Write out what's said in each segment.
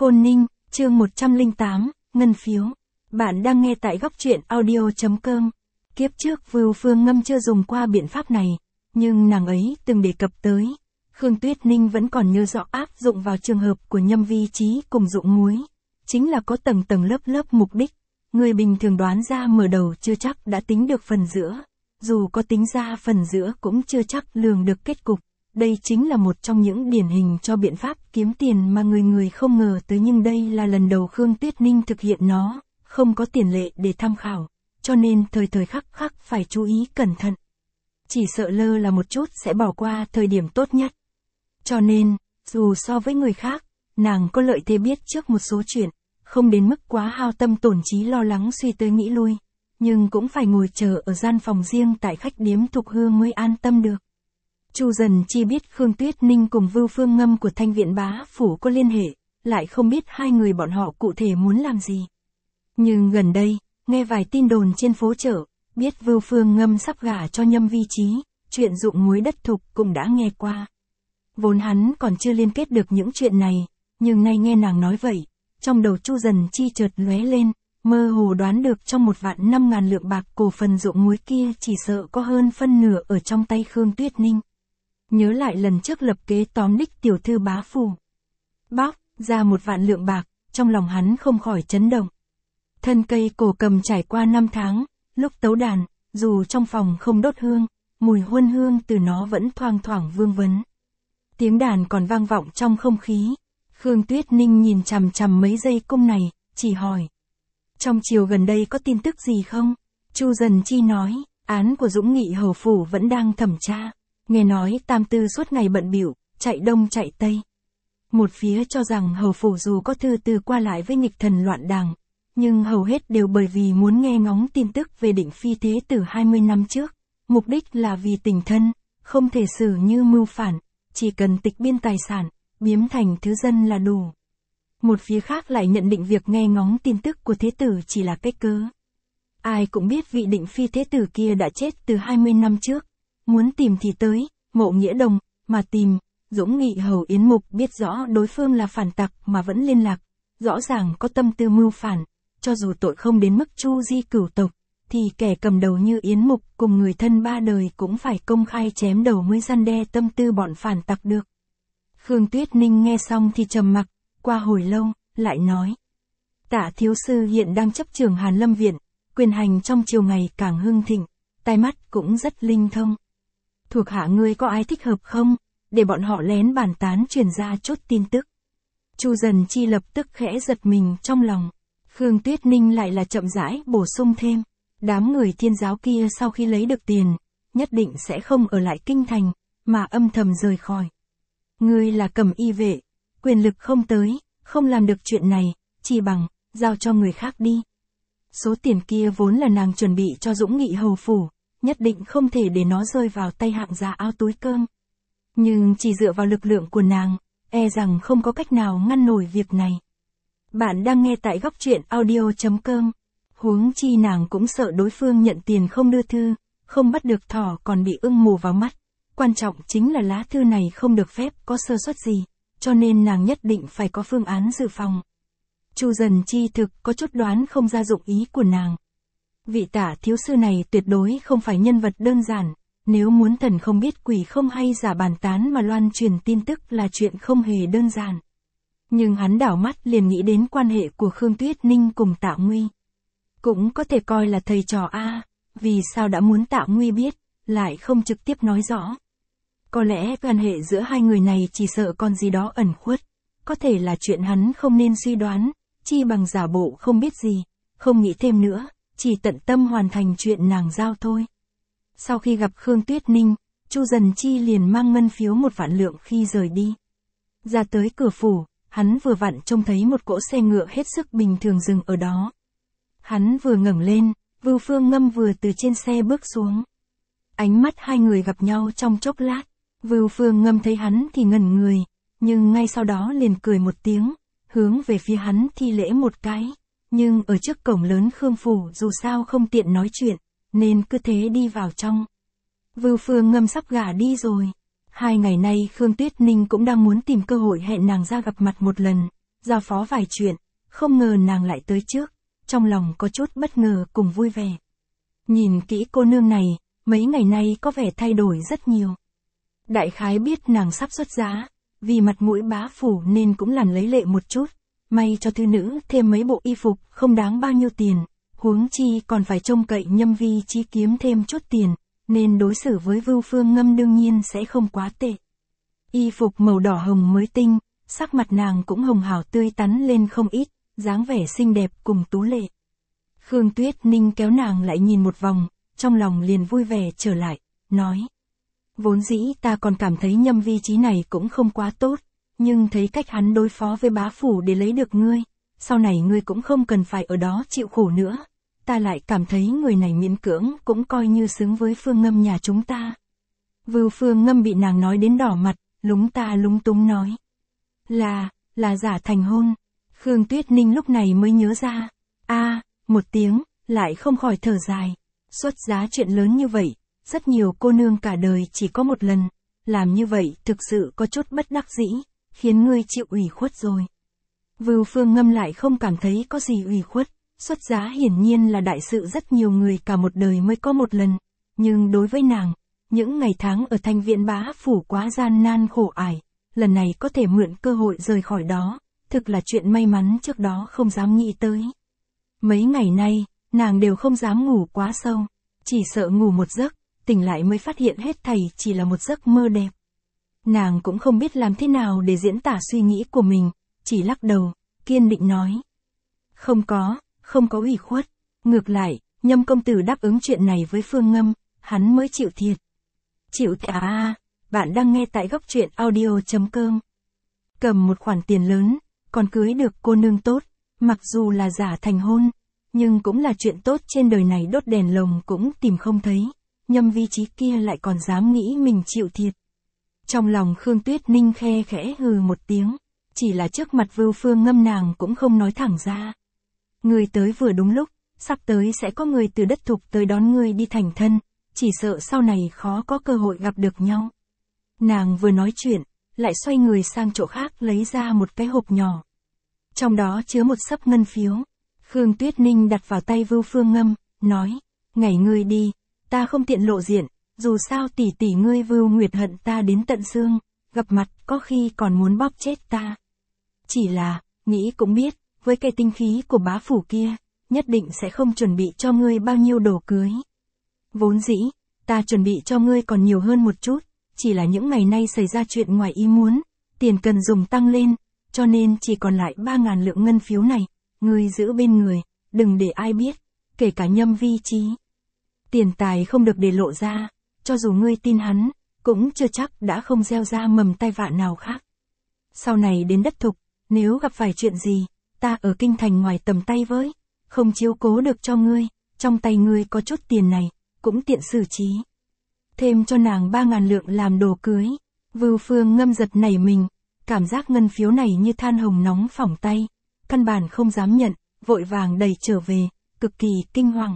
Khôn Ninh, chương 108, Ngân phiếu. Bạn đang nghe tại góc truyện audio.com. Kiếp trước Vưu Phương Ngâm chưa dùng qua biện pháp này, nhưng nàng ấy từng đề cập tới. Khương Tuyết Ninh vẫn còn nhớ rõ áp dụng vào trường hợp của Nhâm Vi Trí cùng Dụng Muối. Chính là có tầng tầng lớp lớp mục đích. Người bình thường đoán ra mở đầu chưa chắc đã tính được phần giữa. Dù có tính ra phần giữa cũng chưa chắc lường được kết cục. Đây chính là một trong những điển hình cho biện pháp kiếm tiền mà người người không ngờ tới, nhưng đây là lần đầu Khương Tuyết Ninh thực hiện nó, không có tiền lệ để tham khảo, cho nên thời thời khắc khắc phải chú ý cẩn thận. Chỉ sợ lơ là một chút sẽ bỏ qua thời điểm tốt nhất. Cho nên, dù so với người khác, nàng có lợi thế biết trước một số chuyện, không đến mức quá hao tâm tổn trí lo lắng suy tới nghĩ lui, nhưng cũng phải ngồi chờ ở gian phòng riêng tại khách điếm Thục Hương mới an tâm được. Chu Dần Chi biết Khương Tuyết Ninh cùng Vưu Phương Ngâm của Thanh Viện Bá Phủ có liên hệ, lại không biết hai người bọn họ cụ thể muốn làm gì. Nhưng gần đây, nghe vài tin đồn trên phố chợ, biết Vưu Phương Ngâm sắp gả cho Nhâm Vi Trí, chuyện Dụng Muối đất Thục cũng đã nghe qua. Vốn hắn còn chưa liên kết được những chuyện này, nhưng nay nghe nàng nói vậy, trong đầu Chu Dần Chi chợt lóe lên, mơ hồ đoán được trong 1.500.000 lượng bạc cổ phần Dụng Muối kia chỉ sợ có hơn phân nửa ở trong tay Khương Tuyết Ninh. Nhớ lại lần trước lập kế tóm đích tiểu thư Bá Phủ, bóc ra 1.000.000 lượng bạc, trong lòng hắn không khỏi chấn động. Thân cây cổ cầm trải qua 5 tháng, lúc tấu đàn, dù trong phòng không đốt hương, mùi huân hương từ nó vẫn thoang thoảng vương vấn. Tiếng đàn còn vang vọng trong không khí. Khương Tuyết Ninh nhìn chằm chằm mấy dây cung này, chỉ hỏi: trong chiều gần đây có tin tức gì không? Chu Dần Chi nói: án của Dũng Nghị hầu phủ vẫn đang thẩm tra. Nghe nói Tam Tư suốt ngày bận bịu, chạy đông chạy tây. Một phía cho rằng hầu phủ dù có thư từ qua lại với nghịch thần loạn đảng, nhưng hầu hết đều bởi vì muốn nghe ngóng tin tức về Định Phi thế tử 20 năm trước. Mục đích là vì tình thân, không thể xử như mưu phản, chỉ cần tịch biên tài sản, biếm thành thứ dân là đủ. Một phía khác lại nhận định việc nghe ngóng tin tức của thế tử chỉ là cái cớ. Ai cũng biết vị Định Phi thế tử kia đã chết từ 20 năm trước. Muốn tìm thì tới, Mộ Nghĩa Đồng, mà tìm. Dũng Nghị hầu Yến Mục biết rõ đối phương là phản tặc mà vẫn liên lạc, rõ ràng có tâm tư mưu phản, cho dù tội không đến mức chu di cửu tộc, thì kẻ cầm đầu như Yến Mục cùng người thân ba đời cũng phải công khai chém đầu mới răn đe tâm tư bọn phản tặc được. Khương Tuyết Ninh nghe xong thì trầm mặc, qua hồi lâu, lại nói: Tạ thiếu sư hiện đang chấp trưởng Hàn Lâm Viện, quyền hành trong triều ngày càng hưng thịnh, tai mắt cũng rất linh thông. Thuộc hạ ngươi có ai thích hợp không, để bọn họ lén bàn tán truyền ra chốt tin tức. Chu Dần Chi lập tức khẽ giật mình trong lòng. Khương Tuyết Ninh lại là chậm rãi bổ sung thêm: đám người Thiên giáo kia sau khi lấy được tiền, nhất định sẽ không ở lại kinh thành, mà âm thầm rời khỏi. Ngươi là Cẩm Y vệ, quyền lực không tới, không làm được chuyện này, chỉ bằng giao cho người khác đi. Số tiền kia vốn là nàng chuẩn bị cho Dũng Nghị hầu phủ, nhất định không thể để nó rơi vào tay hạng giá áo túi cơm. Nhưng chỉ dựa vào lực lượng của nàng, e rằng không có cách nào ngăn nổi việc này. Bạn đang nghe tại góc truyện audio.com. Huống chi nàng cũng sợ đối phương nhận tiền không đưa thư, không bắt được thỏ còn bị ưng mù vào mắt. Quan trọng chính là lá thư này không được phép có sơ suất gì, cho nên nàng nhất định phải có phương án dự phòng. Chu Dần Chi thực có chút đoán không ra dụng ý của nàng. Vị Tả thiếu sư này tuyệt đối không phải nhân vật đơn giản, nếu muốn thần không biết quỷ không hay giả bàn tán mà loan truyền tin tức là chuyện không hề đơn giản. Nhưng hắn đảo mắt liền nghĩ đến quan hệ của Khương Tuyết Ninh cùng Tạ Nguy. Cũng có thể coi là thầy trò a, vì sao đã muốn Tạ Nguy biết, lại không trực tiếp nói rõ. Có lẽ quan hệ giữa hai người này chỉ sợ còn gì đó ẩn khuất, có thể là chuyện hắn không nên suy đoán, chi bằng giả bộ không biết gì, không nghĩ thêm nữa, chỉ tận tâm hoàn thành chuyện nàng giao thôi. Sau khi gặp Khương Tuyết Ninh, Chu Dần Chi liền mang ngân phiếu 1.000.000 lượng khi rời đi. Ra tới cửa phủ, hắn vừa vặn trông thấy một cỗ xe ngựa hết sức bình thường dừng ở đó. Hắn vừa ngẩng lên, Vưu Phương Ngâm vừa từ trên xe bước xuống. Ánh mắt hai người gặp nhau trong chốc lát, Vưu Phương Ngâm thấy hắn thì ngẩn người, nhưng ngay sau đó liền cười một tiếng, hướng về phía hắn thi lễ một cái. Nhưng ở trước cổng lớn Khương phủ dù sao không tiện nói chuyện, nên cứ thế đi vào trong. Vưu Phương Ngâm sắp gả đi rồi. 2 ngày nay Khương Tuyết Ninh cũng đang muốn tìm cơ hội hẹn nàng ra gặp mặt một lần, giao phó vài chuyện, không ngờ nàng lại tới trước, trong lòng có chút bất ngờ cùng vui vẻ. Nhìn kỹ cô nương này, mấy ngày nay có vẻ thay đổi rất nhiều. Đại khái biết nàng sắp xuất giá, vì mặt mũi bá phủ nên cũng lằn lấy lệ một chút, may cho thư nữ thêm mấy bộ y phục không đáng bao nhiêu tiền, huống chi còn phải trông cậy Nhâm Vi Chí kiếm thêm chút tiền, nên đối xử với Vưu Phương Ngâm đương nhiên sẽ không quá tệ. Y phục màu đỏ hồng mới tinh, sắc mặt nàng cũng hồng hào tươi tắn lên không ít, dáng vẻ xinh đẹp cùng tú lệ. Khương Tuyết Ninh kéo nàng lại nhìn một vòng, trong lòng liền vui vẻ trở lại, nói. Vốn dĩ ta còn cảm thấy Nhâm Vi Chí này cũng không quá tốt, nhưng thấy cách hắn đối phó với bá phủ để lấy được ngươi, sau này ngươi cũng không cần phải ở đó chịu khổ nữa. Ta lại cảm thấy người này miễn cưỡng cũng coi như xứng với Phương Ngâm nhà chúng ta. Vưu Phương Ngâm bị nàng nói đến đỏ mặt, lúng ta lúng túng nói. Là giả thành hôn. Khương Tuyết Ninh lúc này mới nhớ ra. Một tiếng, lại không khỏi thở dài. Xuất giá chuyện lớn như vậy, rất nhiều cô nương cả đời chỉ có một lần. Làm như vậy thực sự có chút bất đắc dĩ, khiến ngươi chịu ủy khuất rồi. Vưu Phương Ngâm lại không cảm thấy có gì ủy khuất. Xuất giá hiển nhiên là đại sự rất nhiều người cả một đời mới có một lần. Nhưng đối với nàng, những ngày tháng ở Thanh Viễn bá phủ quá gian nan khổ ải. Lần này có thể mượn cơ hội rời khỏi đó, thực là chuyện may mắn trước đó không dám nghĩ tới. Mấy ngày nay, nàng đều không dám ngủ quá sâu, chỉ sợ ngủ một giấc, tỉnh lại mới phát hiện hết thảy chỉ là một giấc mơ đẹp. Nàng cũng không biết làm thế nào để diễn tả suy nghĩ của mình, chỉ lắc đầu, kiên định nói. Không có ủy khuất, ngược lại, Nhâm công tử đáp ứng chuyện này với Phương Ngâm, hắn mới chịu thiệt. Bạn đang nghe tại góc truyện audio.com. Cầm một khoản tiền lớn, còn cưới được cô nương tốt, mặc dù là giả thành hôn, nhưng cũng là chuyện tốt trên đời này đốt đèn lồng cũng tìm không thấy, Nhâm Vi Chí kia lại còn dám nghĩ mình chịu thiệt. Trong lòng Khương Tuyết Ninh khe khẽ hừ một tiếng, chỉ là trước mặt Vưu Phương Ngâm nàng cũng không nói thẳng ra. Ngươi tới vừa đúng lúc, sắp tới sẽ có người từ đất thục tới đón ngươi đi thành thân, chỉ sợ sau này khó có cơ hội gặp được nhau. Nàng vừa nói chuyện, lại xoay người sang chỗ khác lấy ra một cái hộp nhỏ. Trong đó chứa một xấp ngân phiếu. Khương Tuyết Ninh đặt vào tay Vưu Phương Ngâm, nói, ngày ngươi đi, ta không tiện lộ diện, dù sao tỷ tỷ ngươi Vưu Nguyệt hận ta đến tận xương, gặp mặt có khi còn muốn bóp chết ta. Chỉ là, nghĩ cũng biết, với cái tinh khí của bá phủ kia, nhất định sẽ không chuẩn bị cho ngươi bao nhiêu đồ cưới. Vốn dĩ, ta chuẩn bị cho ngươi còn nhiều hơn một chút, chỉ là những ngày nay xảy ra chuyện ngoài ý muốn, tiền cần dùng tăng lên, cho nên chỉ còn lại 3.000 lượng ngân phiếu này, ngươi giữ bên người, đừng để ai biết, kể cả Nhâm Vi Chí. Tiền tài không được để lộ ra, cho dù ngươi tin hắn, cũng chưa chắc đã không gieo ra mầm tai vạ nào khác. Sau này đến đất thục, nếu gặp phải chuyện gì, ta ở kinh thành ngoài tầm tay với, không chiếu cố được cho ngươi, trong tay ngươi có chút tiền này, cũng tiện xử trí. Thêm cho nàng 3.000 lượng làm đồ cưới. Vưu Phương Ngâm giật nảy mình, cảm giác ngân phiếu này như than hồng nóng phỏng tay, căn bản không dám nhận, vội vàng đẩy trở về, cực kỳ kinh hoàng.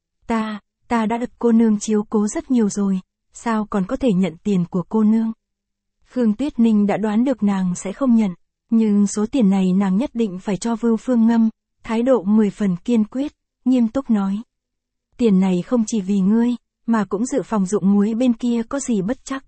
Ta đã được cô nương chiếu cố rất nhiều rồi, sao còn có thể nhận tiền của cô nương? Khương Tuyết Ninh đã đoán được nàng sẽ không nhận, nhưng số tiền này nàng nhất định phải cho Vưu Phương Ngâm, thái độ 10 phần kiên quyết, nghiêm túc nói. Tiền này không chỉ vì ngươi, mà cũng dự phòng dụng muối bên kia có gì bất chắc.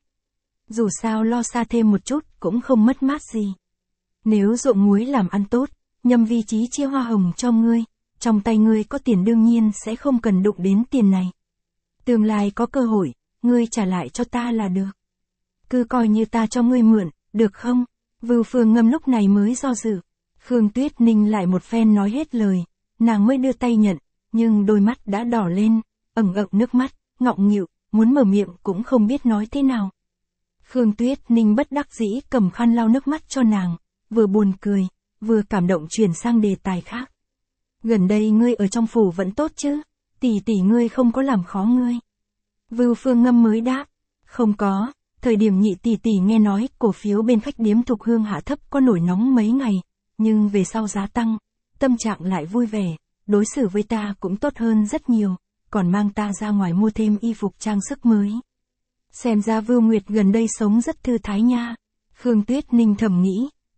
Dù sao lo xa thêm một chút cũng không mất mát gì. Nếu ruộng muối làm ăn tốt, Nhâm Vi Chí chia hoa hồng cho ngươi, trong tay ngươi có tiền đương nhiên sẽ không cần đụng đến tiền này. Tương lai có cơ hội, ngươi trả lại cho ta là được. Cứ coi như ta cho ngươi mượn, được không? Vưu Phương Ngâm lúc này mới do dự. Khương Tuyết Ninh lại một phen nói hết lời, nàng mới đưa tay nhận, nhưng đôi mắt đã đỏ lên, ẩn ẩn nước mắt, ngọng nghịu, muốn mở miệng cũng không biết nói thế nào. Khương Tuyết Ninh bất đắc dĩ cầm khăn lau nước mắt cho nàng, vừa buồn cười, vừa cảm động chuyển sang đề tài khác. Gần đây ngươi ở trong phủ vẫn tốt chứ? Tỷ tỷ ngươi không có làm khó ngươi. Vưu Phương Ngâm mới đáp, không có, thời điểm nhị tỷ tỷ nghe nói cổ phiếu bên khách điếm Thục Hương hạ thấp có nổi nóng mấy ngày, nhưng về sau giá tăng, tâm trạng lại vui vẻ, đối xử với ta cũng tốt hơn rất nhiều, còn mang ta ra ngoài mua thêm y phục trang sức mới. Xem ra Vưu Nguyệt gần đây sống rất thư thái nha. Khương Tuyết Ninh thầm nghĩ,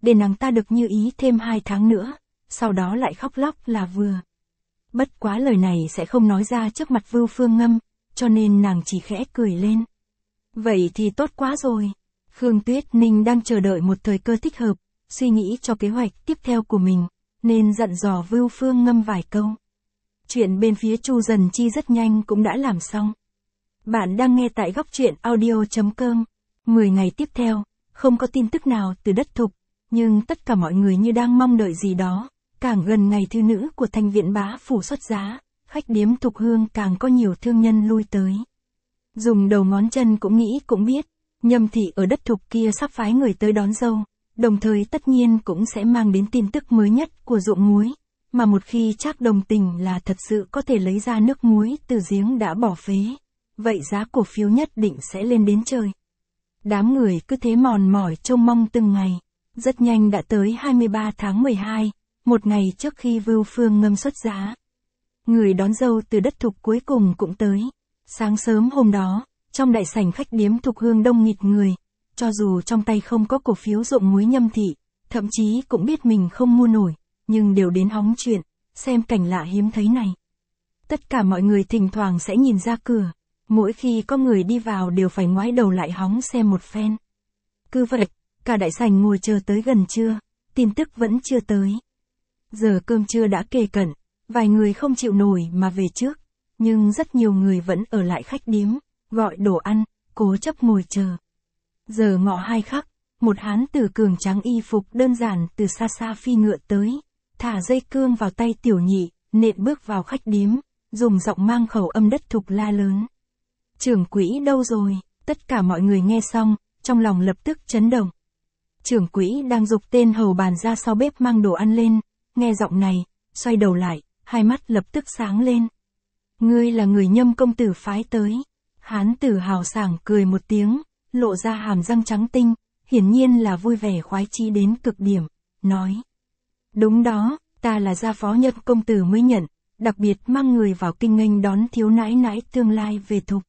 để nàng ta được như ý thêm 2 tháng nữa, sau đó lại khóc lóc là vừa. Bất quá lời này sẽ không nói ra trước mặt Vưu Phương Ngâm, cho nên nàng chỉ khẽ cười lên. Vậy thì tốt quá rồi. Khương Tuyết Ninh đang chờ đợi một thời cơ thích hợp, suy nghĩ cho kế hoạch tiếp theo của mình, nên dặn dò Vưu Phương Ngâm vài câu. Chuyện bên phía Chu Dần Chi rất nhanh cũng đã làm xong. Bạn đang nghe tại góc truyện audio.com. 10 ngày tiếp theo, không có tin tức nào từ Đất Thục, nhưng tất cả mọi người như đang mong đợi gì đó. Càng gần ngày thư nữ của Thanh Viện Bá Phủ xuất giá, khách điếm Thục Hương càng có nhiều thương nhân lui tới. Dùng đầu ngón chân cũng nghĩ cũng biết, Nhâm thị ở Đất Thục kia sắp phái người tới đón dâu, đồng thời tất nhiên cũng sẽ mang đến tin tức mới nhất của ruộng muối, mà một khi Trác đồng tình là thật sự có thể lấy ra nước muối từ giếng đã bỏ phế, vậy giá cổ phiếu nhất định sẽ lên đến trời. Đám người cứ thế mòn mỏi trông mong từng ngày, rất nhanh đã tới 23 tháng 12, một ngày trước khi Vưu Phương Ngâm xuất giá. Người đón dâu từ Đất Thục cuối cùng cũng tới. Sáng sớm hôm đó, trong đại sảnh khách điếm Thục Hương đông nghịt người, cho dù trong tay không có cổ phiếu ruộng muối Nhâm thị, thậm chí cũng biết mình không mua nổi, nhưng đều đến hóng chuyện, xem cảnh lạ hiếm thấy này. Tất cả mọi người thỉnh thoảng sẽ nhìn ra cửa, mỗi khi có người đi vào đều phải ngoái đầu lại hóng xem một phen. Cứ vậy, cả đại sảnh ngồi chờ tới gần trưa, tin tức vẫn chưa tới. Giờ cơm trưa đã kề cận, vài người không chịu nổi mà về trước, nhưng rất nhiều người vẫn ở lại khách điếm, gọi đồ ăn, cố chấp ngồi chờ. Giờ ngọ 2 khắc, một hán tử cường tráng y phục đơn giản từ xa xa phi ngựa tới, thả dây cương vào tay tiểu nhị, nện bước vào khách điếm, dùng giọng mang khẩu âm Đất Thục la lớn. Trưởng quỹ đâu rồi? Tất cả mọi người nghe xong, trong lòng lập tức chấn động. Trưởng quỹ đang giục tên hầu bàn ra sau bếp mang đồ ăn lên, nghe giọng này, xoay đầu lại, hai mắt lập tức sáng lên. Ngươi là người Nhâm công tử phái tới. Hán tử hào sảng cười một tiếng, lộ ra hàm răng trắng tinh, hiển nhiên là vui vẻ khoái chí đến cực điểm, nói. Đúng đó, ta là gia phó Nhâm công tử mới nhận, đặc biệt mang người vào kinh nghênh đón thiếu nãi nãi tương lai về Thục.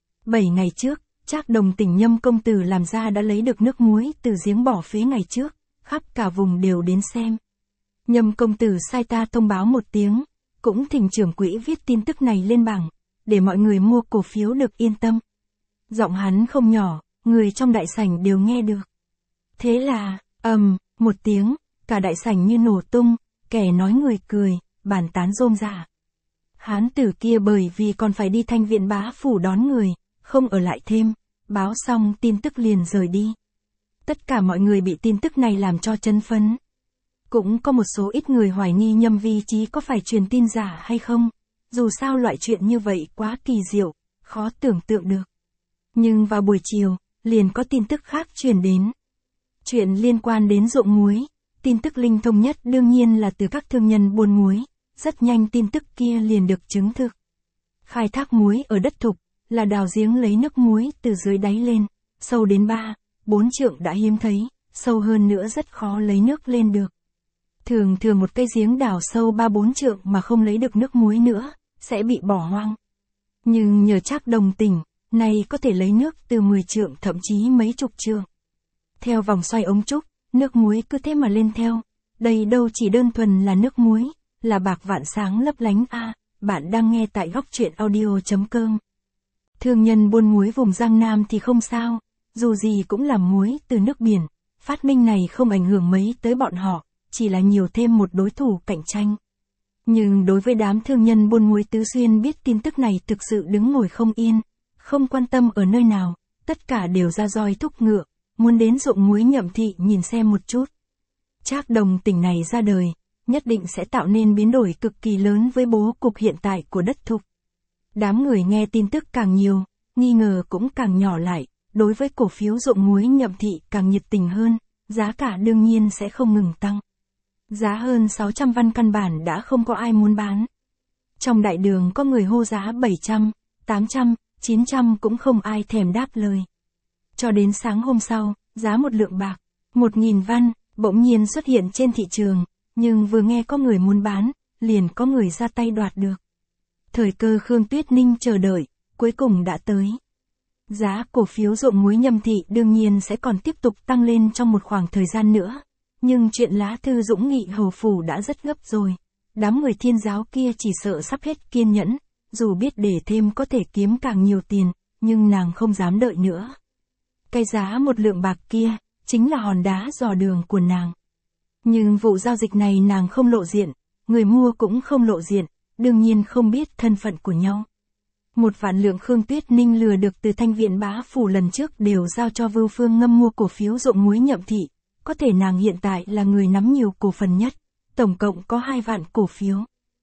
7 ngày trước, Trác đồng tỉnh Nhâm công tử làm ra đã lấy được nước muối từ giếng bỏ phế ngày trước, khắp cả vùng đều đến xem. Nhâm công tử sai ta thông báo một tiếng, cũng thỉnh trưởng quỹ viết tin tức này lên bảng, để mọi người mua cổ phiếu được yên tâm. Giọng hắn không nhỏ, người trong đại sảnh đều nghe được. Thế là, một tiếng, cả đại sảnh như nổ tung, kẻ nói người cười, bàn tán rôm rả. Hán tử kia bởi vì còn phải đi Thanh Viện Bá Phủ đón người, không ở lại thêm, báo xong tin tức liền rời đi. Tất cả mọi người bị tin tức này làm cho chấn phấn. Cũng có một số ít người hoài nghi Nhâm vi chí có phải truyền tin giả hay không, dù sao loại chuyện như vậy quá kỳ diệu, khó tưởng tượng được. Nhưng vào buổi chiều, liền có tin tức khác truyền đến. Chuyện liên quan đến ruộng muối, tin tức linh thông nhất đương nhiên là từ các thương nhân buôn muối, rất nhanh tin tức kia liền được chứng thực. Khai thác muối ở Đất Thục, là đào giếng lấy nước muối từ dưới đáy lên, sâu đến 3-4 trượng đã hiếm thấy, sâu hơn nữa rất khó lấy nước lên được. Thường một cây giếng đào sâu 3-4 trượng mà không lấy được nước muối nữa, sẽ bị bỏ hoang. Nhưng nhờ Trác đồng tỉnh, này có thể lấy nước từ 10 trượng thậm chí mấy chục trượng. Theo vòng xoay ống trúc, nước muối cứ thế mà lên theo. Đây đâu chỉ đơn thuần là nước muối, là bạc vạn sáng lấp lánh a. Bạn đang nghe tại góc truyện audio.com. Thương nhân buôn muối vùng Giang Nam thì không sao, dù gì cũng làm muối từ nước biển, phát minh này không ảnh hưởng mấy tới bọn họ, chỉ là nhiều thêm một đối thủ cạnh tranh. Nhưng đối với đám thương nhân buôn muối Tứ Xuyên biết tin tức này thực sự đứng ngồi không yên, không quan tâm ở nơi nào, tất cả đều ra roi thúc ngựa, muốn đến ruộng muối Nhậm thị nhìn xem một chút. Trác đồng tỉnh này ra đời, nhất định sẽ tạo nên biến đổi cực kỳ lớn với bố cục hiện tại của Đất Thục. Đám người nghe tin tức càng nhiều, nghi ngờ cũng càng nhỏ lại, đối với cổ phiếu ruộng muối Nhậm thị càng nhiệt tình hơn, giá cả đương nhiên sẽ không ngừng tăng. Giá hơn 600 văn căn bản đã không có ai muốn bán. Trong đại đường có người hô giá 700, 800, 900 cũng không ai thèm đáp lời. Cho đến sáng hôm sau, giá một lượng bạc, 1.000 văn, bỗng nhiên xuất hiện trên thị trường, nhưng vừa nghe có người muốn bán, liền có người ra tay đoạt được. Thời cơ Khương Tuyết Ninh chờ đợi, cuối cùng đã tới. Giá cổ phiếu ruộng muối Nhâm thị đương nhiên sẽ còn tiếp tục tăng lên trong một khoảng thời gian nữa. Nhưng chuyện lá thư Dũng Nghị hầu phủ đã rất gấp rồi. Đám người Thiên giáo kia chỉ sợ sắp hết kiên nhẫn, dù biết để thêm có thể kiếm càng nhiều tiền, nhưng nàng không dám đợi nữa. Cái giá 1 lượng bạc kia, chính là hòn đá dò đường của nàng. Nhưng vụ giao dịch này nàng không lộ diện, người mua cũng không lộ diện, đương nhiên không biết thân phận của nhau. 1 vạn lượng Khương Tuyết Ninh lừa được từ Thanh Viện bá phủ lần trước đều giao cho Vưu Phương Ngâm mua cổ phiếu Ruộng Muối Nhậm Thị, có thể nàng hiện tại là người nắm nhiều cổ phần nhất, tổng cộng có 2 vạn cổ phiếu.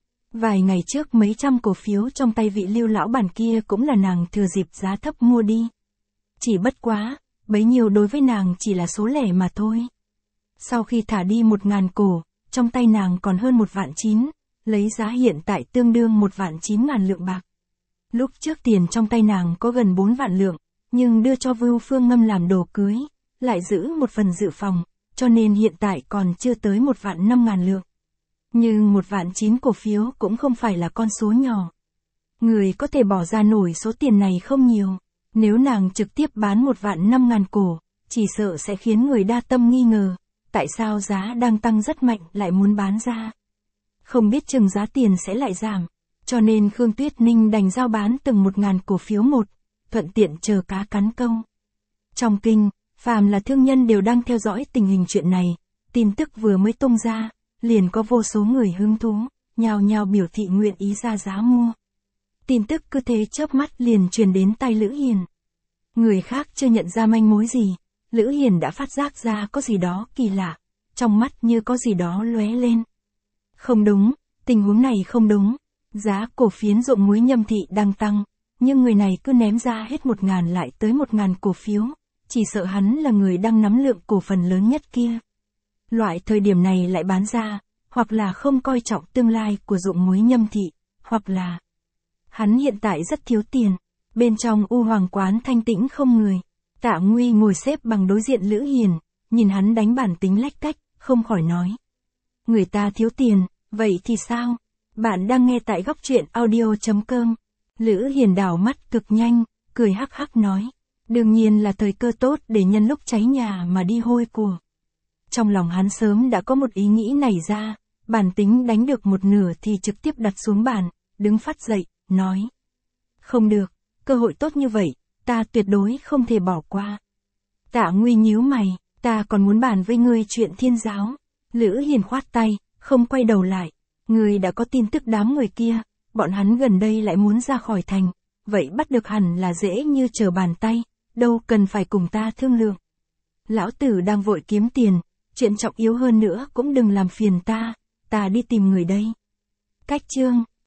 Vài ngày trước mấy trăm cổ phiếu trong tay vị Lưu lão bản kia cũng là nàng thừa dịp giá thấp mua đi. Chỉ bất quá, bấy nhiêu đối với nàng chỉ là số lẻ mà thôi. Sau khi thả đi 1.000 cổ, trong tay nàng còn hơn 1.900.000, lấy giá hiện tại tương đương 1.900.000 lượng bạc. Lúc trước tiền trong tay nàng có gần 4 vạn lượng, nhưng đưa cho Vưu Phương Ngâm làm đồ cưới, lại giữ một phần dự phòng, cho nên hiện tại còn chưa tới 1.500.000 lượng. Nhưng 1.900.000 cổ phiếu cũng không phải là con số nhỏ. Người có thể bỏ ra nổi số tiền này không nhiều. Nếu nàng trực tiếp bán 1.500.000 cổ, chỉ sợ sẽ khiến người đa tâm nghi ngờ, tại sao giá đang tăng rất mạnh lại muốn bán ra. Không biết chừng giá tiền sẽ lại giảm, cho nên Khương Tuyết Ninh đành giao bán từng 1.000 cổ phiếu một, thuận tiện chờ cá cắn câu. Trong kinh, phàm là thương nhân đều đang theo dõi tình hình chuyện này, tin tức vừa mới tung ra, liền có vô số người hứng thú, nhao nhao biểu thị nguyện ý ra giá mua. Tin tức cứ thế chớp mắt liền truyền đến tai Lữ Hiền. Người khác chưa nhận ra manh mối gì, Lữ Hiền đã phát giác ra có gì đó kỳ lạ, trong mắt như có gì đó lóe lên. Không đúng, tình huống này không đúng, giá cổ phiếu Ruộng Muối Nhâm Thị đang tăng, nhưng người này cứ ném ra hết 1.000 lại tới 1.000 cổ phiếu, chỉ sợ hắn là người đang nắm lượng cổ phần lớn nhất kia. Loại thời điểm này lại bán ra, hoặc là không coi trọng tương lai của Ruộng Muối Nhâm Thị, hoặc là hắn hiện tại rất thiếu tiền. Bên trong U Hoàng quán thanh tĩnh không người, Tạ Nguy ngồi xếp bằng đối diện Lữ Hiền, nhìn hắn đánh bản tính lách cách, không khỏi nói. Người ta thiếu tiền, vậy thì sao? Bạn đang nghe tại góc truyện audio.com. Lữ Hiền đảo mắt cực nhanh, cười hắc hắc nói. Đương nhiên là thời cơ tốt để nhân lúc cháy nhà mà đi hôi của. Trong lòng hắn sớm đã có một ý nghĩ nảy ra, bản tính đánh được một nửa thì trực tiếp đặt xuống bàn, đứng phát dậy, nói. Không được, cơ hội tốt như vậy, ta tuyệt đối không thể bỏ qua. Tạ Nguy nhíu mày, ta còn muốn bàn với ngươi chuyện Thiên giáo. Lữ Hiền khoát tay, không quay đầu lại. Ngươi đã có tin tức đám người kia, bọn hắn gần đây lại muốn ra khỏi thành, vậy bắt được hẳn là dễ như trở bàn tay, đâu cần phải cùng ta thương lượng. Lão tử đang vội kiếm tiền, chuyện trọng yếu hơn nữa cũng đừng làm phiền ta đi tìm người đây. Cách chương